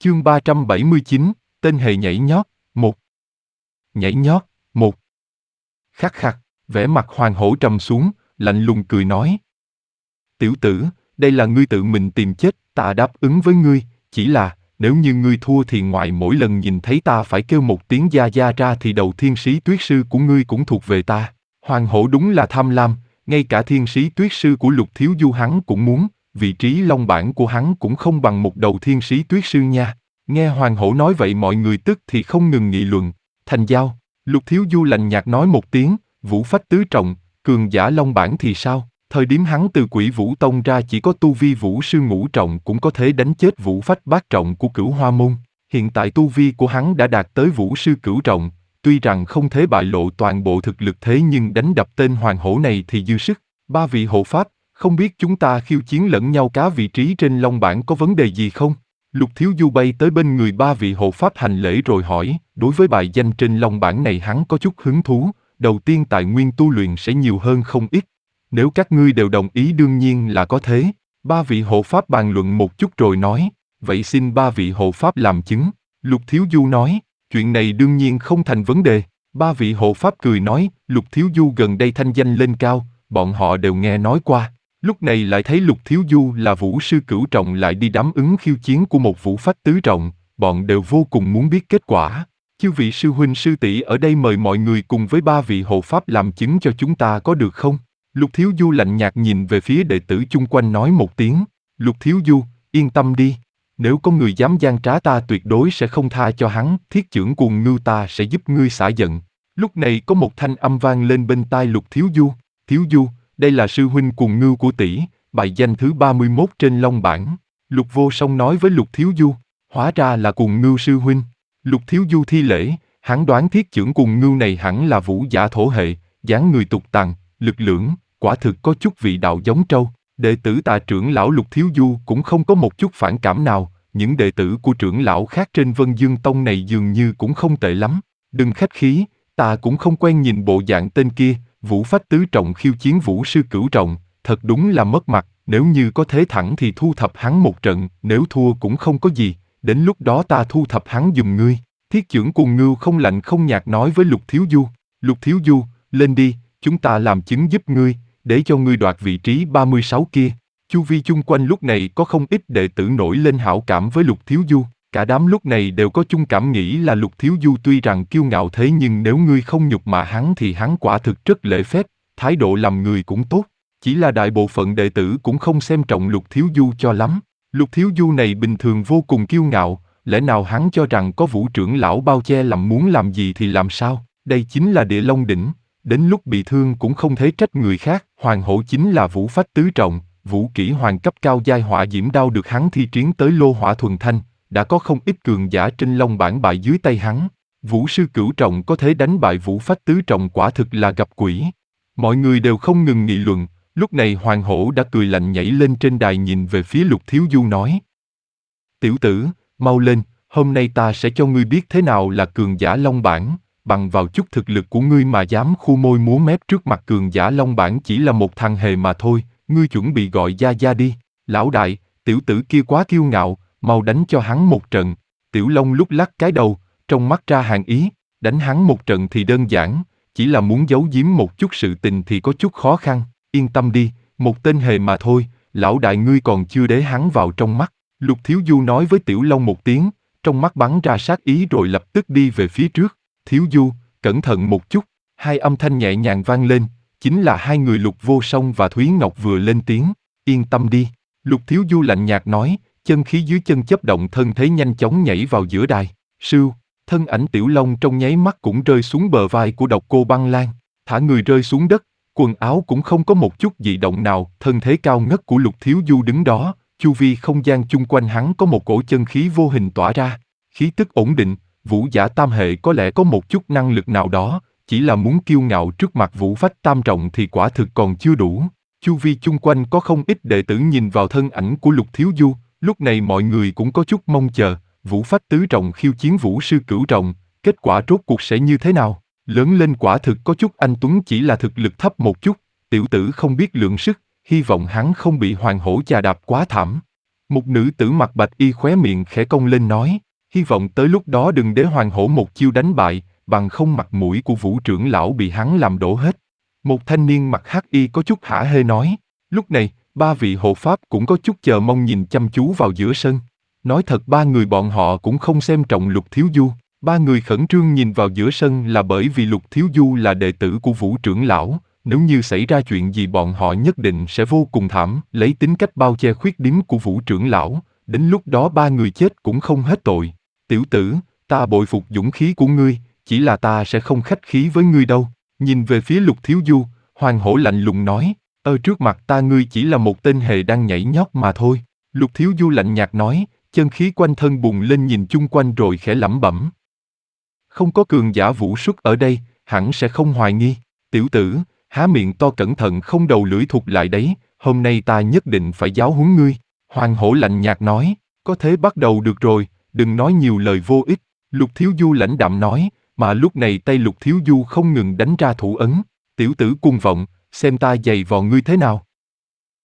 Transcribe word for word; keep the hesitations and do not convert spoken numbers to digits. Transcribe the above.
Chương ba trăm bảy mươi chín, tên hề nhảy nhót, một. Nhảy nhót, một. Khắc khắc, vẻ mặt hoàng hổ trầm xuống, lạnh lùng cười nói. Tiểu tử, đây là ngươi tự mình tìm chết, ta đáp ứng với ngươi, chỉ là, nếu như ngươi thua thì ngoại mỗi lần nhìn thấy ta phải kêu một tiếng gia gia ra thì đầu thiên sĩ tuyết sư của ngươi cũng thuộc về ta. Hoàng hổ đúng là tham lam, ngay cả thiên sĩ tuyết sư của Lục Thiếu Du hắn cũng muốn, vị trí long bản của hắn cũng không bằng một đầu thiên sĩ tuyết sư nha. Nghe hoàng hổ nói vậy mọi người tức thì không ngừng nghị luận. Thành giao, Lục Thiếu Du lạnh nhạt nói một tiếng, vũ phách tứ trọng, cường giả long bản thì sao? Thời điểm hắn từ Quỷ Vũ Tông ra chỉ có tu vi vũ sư ngũ trọng cũng có thể đánh chết vũ phách bát trọng của Cửu Hoa Môn. Hiện tại tu vi của hắn đã đạt tới vũ sư cửu trọng, tuy rằng không thể bại lộ toàn bộ thực lực thế nhưng đánh đập tên hoàng hổ này thì dư sức. Ba vị hộ pháp, không biết chúng ta khiêu chiến lẫn nhau cá vị trí trên long bản có vấn đề gì không? Lục Thiếu Du bay tới bên người ba vị hộ pháp hành lễ rồi hỏi, đối với bài danh trên long bản này hắn có chút hứng thú, đầu tiên tài nguyên tu luyện sẽ nhiều hơn không ít. Nếu các ngươi đều đồng ý đương nhiên là có thế. Ba vị hộ pháp bàn luận một chút rồi nói, vậy xin ba vị hộ pháp làm chứng. Lục Thiếu Du nói, chuyện này đương nhiên không thành vấn đề. Ba vị hộ pháp cười nói, Lục Thiếu Du gần đây thanh danh lên cao, bọn họ đều nghe nói qua. Lúc này lại thấy Lục Thiếu Du là vũ sư cửu trọng lại đi đáp ứng khiêu chiến của một vũ phách tứ trọng, bọn đều vô cùng muốn biết kết quả. Chư vị sư huynh sư tỷ ở đây mời mọi người cùng với ba vị hộ pháp làm chứng cho chúng ta có được không? Lục Thiếu Du lạnh nhạt nhìn về phía đệ tử chung quanh nói một tiếng, Lục Thiếu Du, yên tâm đi, nếu có người dám gian trá ta tuyệt đối sẽ không tha cho hắn, thiết chưởng cuồng ngưu ta sẽ giúp ngươi xả giận. Lúc này có một thanh âm vang lên bên tai Lục Thiếu Du, Thiếu Du, đây là sư huynh cuồng ngưu của tỷ, bài danh thứ ba mươi mốt trên long bản. Lục Vô Song nói với Lục Thiếu Du, hóa ra là cuồng ngưu sư huynh. Lục Thiếu Du thi lễ, hắn đoán thiết chưởng cuồng ngưu này hẳn là vũ giả thổ hệ, dáng người tục tằng, lực lưỡng, quả thực có chút vị đạo giống trâu. Đệ tử Tà trưởng lão Lục Thiếu Du cũng không có một chút phản cảm nào, những đệ tử của trưởng lão khác trên Vân Dương Tông này dường như cũng không tệ lắm. Đừng khách khí, ta cũng không quen nhìn bộ dạng tên kia, vũ phách tứ trọng khiêu chiến vũ sư cửu trọng, thật đúng là mất mặt, nếu như có thế thẳng thì thu thập hắn một trận, nếu thua cũng không có gì, đến lúc đó ta thu thập hắn giùm ngươi. Thiết chưởng cuồng ngưu không lạnh không nhạt nói với Lục Thiếu Du, Lục Thiếu Du, lên đi, chúng ta làm chứng giúp ngươi, để cho ngươi đoạt vị trí ba mươi sáu kia. Chu vi chung quanh lúc này có không ít đệ tử nổi lên hảo cảm với Lục Thiếu Du, cả đám lúc này đều có chung cảm nghĩ là Lục Thiếu Du tuy rằng kiêu ngạo thế nhưng nếu ngươi không nhục mạ hắn thì hắn quả thực rất lễ phép, thái độ làm người cũng tốt. Chỉ là đại bộ phận đệ tử cũng không xem trọng Lục Thiếu Du cho lắm. Lục Thiếu Du này bình thường vô cùng kiêu ngạo, lẽ nào hắn cho rằng có vũ trưởng lão bao che làm muốn làm gì thì làm sao? Đây chính là Địa Long đỉnh, đến lúc bị thương cũng không thể trách người khác. Hoàng hổ chính là vũ phách tứ trọng, vũ kỹ hoàng cấp cao giai hỏa diễm đao được hắn thi triển tới lô hỏa thuần thanh, đã có không ít cường giả trên long bản bại dưới tay hắn. Vũ sư cửu trọng có thể đánh bại vũ phách tứ trọng quả thực là gặp quỷ. Mọi người đều không ngừng nghị luận. Lúc này hoàng hổ đã cười lạnh nhảy lên trên đài nhìn về phía Lục Thiếu Du nói, tiểu tử, mau lên, hôm nay ta sẽ cho ngươi biết thế nào là cường giả long bản, bằng vào chút thực lực của ngươi mà dám khu môi múa mép trước mặt cường giả long bản chỉ là một thằng hề mà thôi, ngươi chuẩn bị gọi gia gia đi. Lão đại, tiểu tử kia quá kiêu ngạo, mau đánh cho hắn một trận. Tiểu Long lúc lắc cái đầu, trong mắt ra hàn ý, đánh hắn một trận thì đơn giản, chỉ là muốn giấu giếm một chút sự tình thì có chút khó khăn. Yên tâm đi, một tên hề mà thôi, lão đại ngươi còn chưa để hắn vào trong mắt. Lục Thiếu Du nói với Tiểu Long một tiếng, trong mắt bắn ra sát ý rồi lập tức đi về phía trước. Thiếu Du, cẩn thận một chút. Hai âm thanh nhẹ nhàng vang lên, chính là hai người Lục Vô Song và Thúy Ngọc vừa lên tiếng. Yên tâm đi. Lục Thiếu Du lạnh nhạt nói, chân khí dưới chân chấp động thân thế nhanh chóng nhảy vào giữa đài. Sưu, thân ảnh Tiểu Long trong nháy mắt cũng rơi xuống bờ vai của Độc Cô Băng Lan, thả người rơi xuống đất. Quần áo cũng không có một chút dị động nào, thân thế cao ngất của Lục Thiếu Du đứng đó, chu vi không gian chung quanh hắn có một cổ chân khí vô hình tỏa ra, khí tức ổn định, vũ giả tam hệ có lẽ có một chút năng lực nào đó, chỉ là muốn kiêu ngạo trước mặt vũ phách tam trọng thì quả thực còn chưa đủ. Chu vi chung quanh có không ít đệ tử nhìn vào thân ảnh của Lục Thiếu Du, lúc này mọi người cũng có chút mong chờ, vũ phách tứ trọng khiêu chiến vũ sư cửu trọng, kết quả rốt cuộc sẽ như thế nào? Lớn lên quả thực có chút anh tuấn chỉ là thực lực thấp một chút, tiểu tử không biết lượng sức, hy vọng hắn không bị hoàng hổ chà đạp quá thảm. Một nữ tử mặc bạch y khóe miệng khẽ cong lên nói, hy vọng tới lúc đó đừng để Hoàng Hổ một chiêu đánh bại, bằng không mặt mũi của Vũ trưởng lão bị hắn làm đổ hết. Một thanh niên mặc hắc y có chút hả hê nói. Lúc này, ba vị hộ pháp cũng có chút chờ mong nhìn chăm chú vào giữa sân. Nói thật ba người bọn họ cũng không xem trọng Lục Thiếu Du. Ba người khẩn trương nhìn vào giữa sân là bởi vì Lục Thiếu Du là đệ tử của Vũ trưởng lão. Nếu như xảy ra chuyện gì bọn họ nhất định sẽ vô cùng thảm, lấy tính cách bao che khuyết điểm của Vũ trưởng lão. Đến lúc đó ba người chết cũng không hết tội. Tiểu tử, ta bội phục dũng khí của ngươi, chỉ là ta sẽ không khách khí với ngươi đâu. Nhìn về phía Lục Thiếu Du, Hoàng Hổ lạnh lùng nói, ơ trước mặt ta ngươi chỉ là một tên hề đang nhảy nhót mà thôi. Lục Thiếu Du lạnh nhạt nói, chân khí quanh thân bùng lên nhìn chung quanh rồi khẽ lẩm bẩm. Không có cường giả vũ xuất ở đây, hẳn sẽ không hoài nghi. Tiểu tử, há miệng to cẩn thận không đầu lưỡi thụt lại đấy, hôm nay ta nhất định phải giáo huấn ngươi. Hoàng Hổ lạnh nhạt nói, có thế bắt đầu được rồi, đừng nói nhiều lời vô ích. Lục Thiếu Du lãnh đạm nói, mà lúc này tay Lục Thiếu Du không ngừng đánh ra thủ ấn. Tiểu tử cuồng vọng, xem ta giày vò ngươi thế nào.